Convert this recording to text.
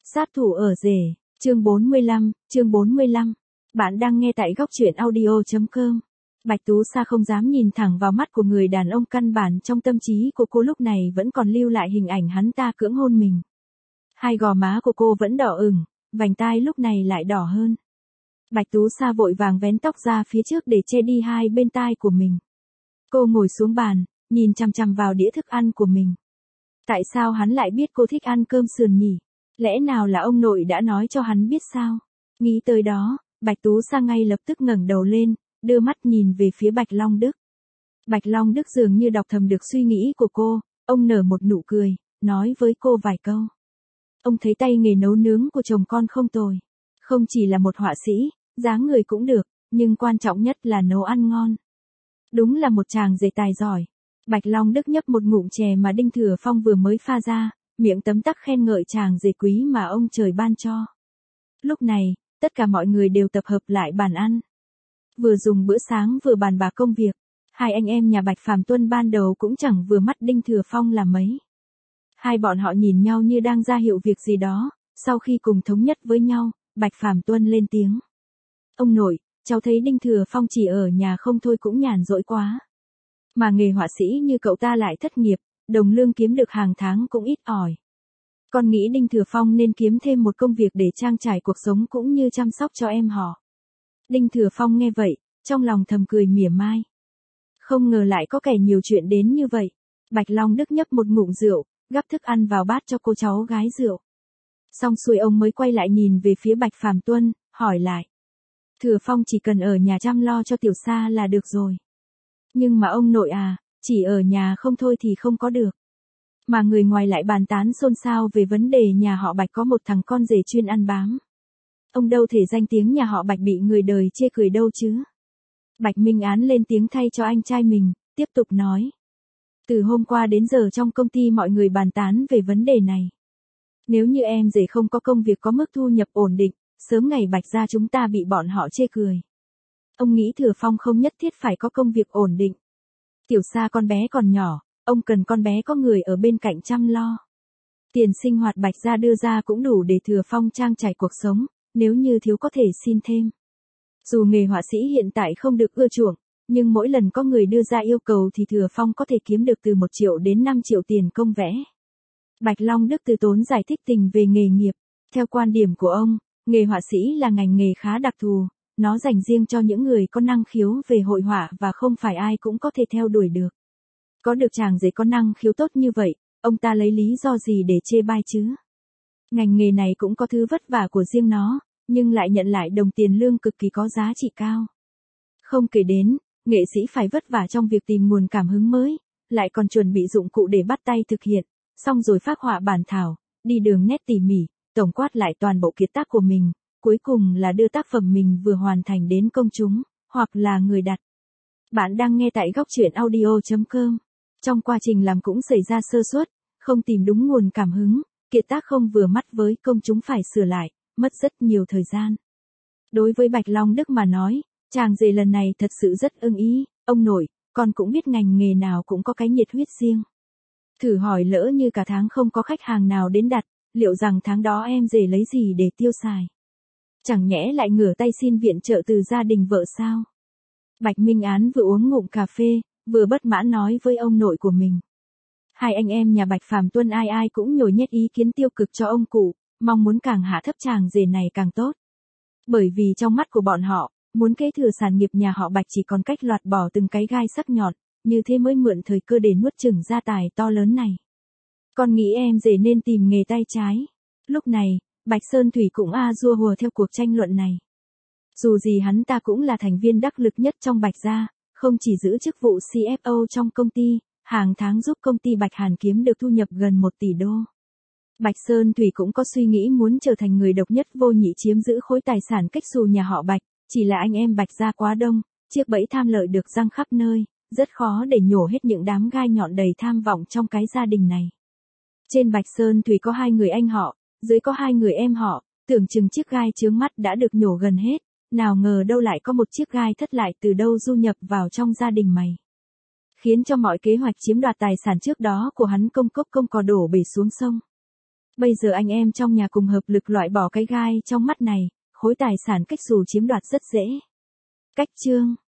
Sát thủ ở rể, chương 45. Bạn đang nghe tại góc truyện audio.com. Bạch Tú Sa không dám nhìn thẳng vào mắt của người đàn ông, căn bản trong tâm trí của cô lúc này vẫn còn lưu lại hình ảnh hắn ta cưỡng hôn mình. Hai gò má của cô vẫn đỏ ửng, vành tai lúc này lại đỏ hơn. Bạch Tú Sa vội vàng vén tóc ra phía trước để che đi hai bên tai của mình. Cô ngồi xuống bàn, nhìn chằm chằm vào đĩa thức ăn của mình. Tại sao hắn lại biết cô thích ăn cơm sườn nhỉ? Lẽ nào là ông nội đã nói cho hắn biết sao? Nghĩ tới đó, Bạch Tú Sa ngay lập tức ngẩng đầu lên, đưa mắt nhìn về phía Bạch Long Đức. Bạch Long Đức dường như đọc thầm được suy nghĩ của cô, ông nở một nụ cười, nói với cô vài câu. Ông thấy tay nghề nấu nướng của chồng con không tồi. Không chỉ là một họa sĩ, dáng người cũng được, nhưng quan trọng nhất là nấu ăn ngon. Đúng là một chàng rể tài giỏi. Bạch Long Đức nhấp một ngụm chè mà Đinh Thừa Phong vừa mới pha ra, miệng tấm tắc khen ngợi chàng rể quý mà ông trời ban cho. Lúc này, tất cả mọi người đều tập hợp lại bàn ăn. Vừa dùng bữa sáng vừa bàn bạc công việc, hai anh em nhà Bạch Phàm Tuân ban đầu cũng chẳng vừa mắt Đinh Thừa Phong là mấy. Hai bọn họ nhìn nhau như đang ra hiệu việc gì đó, sau khi cùng thống nhất với nhau, Bạch Phàm Tuân lên tiếng. Ông nội, cháu thấy Đinh Thừa Phong chỉ ở nhà không thôi cũng nhàn rỗi quá. Mà nghề họa sĩ như cậu ta lại thất nghiệp, đồng lương kiếm được hàng tháng cũng ít ỏi. Con nghĩ Đinh Thừa Phong nên kiếm thêm một công việc để trang trải cuộc sống cũng như chăm sóc cho em họ. Đinh Thừa Phong nghe vậy, trong lòng thầm cười mỉa mai. Không ngờ lại có kẻ nhiều chuyện đến như vậy. Bạch Long Đức nhấp một ngụm rượu, gắp thức ăn vào bát cho cô cháu gái rượu. Xong xuôi ông mới quay lại nhìn về phía Bạch Phàm Tuân, hỏi lại. Thừa Phong chỉ cần ở nhà chăm lo cho Tiểu Sa là được rồi. Nhưng mà ông nội à, chỉ ở nhà không thôi thì không có được. Mà người ngoài lại bàn tán xôn xao về vấn đề nhà họ Bạch có một thằng con rể chuyên ăn bám. Ông đâu thể danh tiếng nhà họ Bạch bị người đời chê cười đâu chứ. Bạch Minh Án lên tiếng thay cho anh trai mình, tiếp tục nói. Từ hôm qua đến giờ trong công ty mọi người bàn tán về vấn đề này. Nếu như em rể không có công việc có mức thu nhập ổn định, sớm ngày Bạch gia chúng ta bị bọn họ chê cười. Ông nghĩ Thừa Phong không nhất thiết phải có công việc ổn định. Tiểu Sa con bé còn nhỏ, ông cần con bé có người ở bên cạnh chăm lo. Tiền sinh hoạt Bạch gia đưa ra cũng đủ để Thừa Phong trang trải cuộc sống, nếu như thiếu có thể xin thêm. Dù nghề họa sĩ hiện tại không được ưa chuộng, nhưng mỗi lần có người đưa ra yêu cầu thì Thừa Phong có thể kiếm được từ 1 triệu đến 5 triệu tiền công vẽ. Bạch Long Đức từ tốn giải thích tình về nghề nghiệp. Theo quan điểm của ông, nghề họa sĩ là ngành nghề khá đặc thù, nó dành riêng cho những người có năng khiếu về hội họa và không phải ai cũng có thể theo đuổi được. Có được chàng rể có năng khiếu tốt như vậy, ông ta lấy lý do gì để chê bai chứ? Ngành nghề này cũng có thứ vất vả của riêng nó, nhưng lại nhận lại đồng tiền lương cực kỳ có giá trị cao. Không kể đến, nghệ sĩ phải vất vả trong việc tìm nguồn cảm hứng mới, lại còn chuẩn bị dụng cụ để bắt tay thực hiện, xong rồi phác họa bản thảo, đi đường nét tỉ mỉ, tổng quát lại toàn bộ kiệt tác của mình, cuối cùng là đưa tác phẩm mình vừa hoàn thành đến công chúng, hoặc là người đặt. Bạn đang nghe tại góc truyện audio.com. Trong quá trình làm cũng xảy ra sơ suất, không tìm đúng nguồn cảm hứng, kiệt tác không vừa mắt với công chúng phải sửa lại, mất rất nhiều thời gian. Đối với Bạch Long Đức mà nói, chàng rể lần này thật sự rất ưng ý, ông nội, con cũng biết ngành nghề nào cũng có cái nhiệt huyết riêng. Thử hỏi lỡ như cả tháng không có khách hàng nào đến đặt, liệu rằng tháng đó em rể lấy gì để tiêu xài? Chẳng nhẽ lại ngửa tay xin viện trợ từ gia đình vợ sao? Bạch Minh Án vừa uống ngụm cà phê, vừa bất mãn nói với ông nội của mình. Hai anh em nhà Bạch Phàm Tuân ai ai cũng nhồi nhét ý kiến tiêu cực cho ông cụ, mong muốn càng hạ thấp chàng rể này càng tốt. Bởi vì trong mắt của bọn họ, muốn kế thừa sản nghiệp nhà họ Bạch chỉ còn cách loạt bỏ từng cái gai sắc nhọn, như thế mới mượn thời cơ để nuốt chửng gia tài to lớn này. Con nghĩ em rể nên tìm nghề tay trái. Lúc này, Bạch Sơn Thủy cũng rua hùa theo cuộc tranh luận này. Dù gì hắn ta cũng là thành viên đắc lực nhất trong Bạch gia, không chỉ giữ chức vụ CFO trong công ty, hàng tháng giúp công ty Bạch Hàn kiếm được thu nhập gần 1 tỷ đô. Bạch Sơn Thủy cũng có suy nghĩ muốn trở thành người độc nhất vô nhị chiếm giữ khối tài sản cách xù nhà họ Bạch, chỉ là anh em Bạch gia quá đông, chiếc bẫy tham lợi được giăng khắp nơi, rất khó để nhổ hết những đám gai nhọn đầy tham vọng trong cái gia đình này. Trên Bạch Sơn Thủy có 2 người anh họ, dưới có 2 người em họ, tưởng chừng chiếc gai chướng mắt đã được nhổ gần hết, nào ngờ đâu lại có một chiếc gai thất lại từ đâu du nhập vào trong gia đình mày. Khiến cho mọi kế hoạch chiếm đoạt tài sản trước đó của hắn công cốc công cò đổ bể xuống sông. Bây giờ anh em trong nhà cùng hợp lực loại bỏ cái gai trong mắt này, khối tài sản cách xù chiếm đoạt rất dễ. Cách chương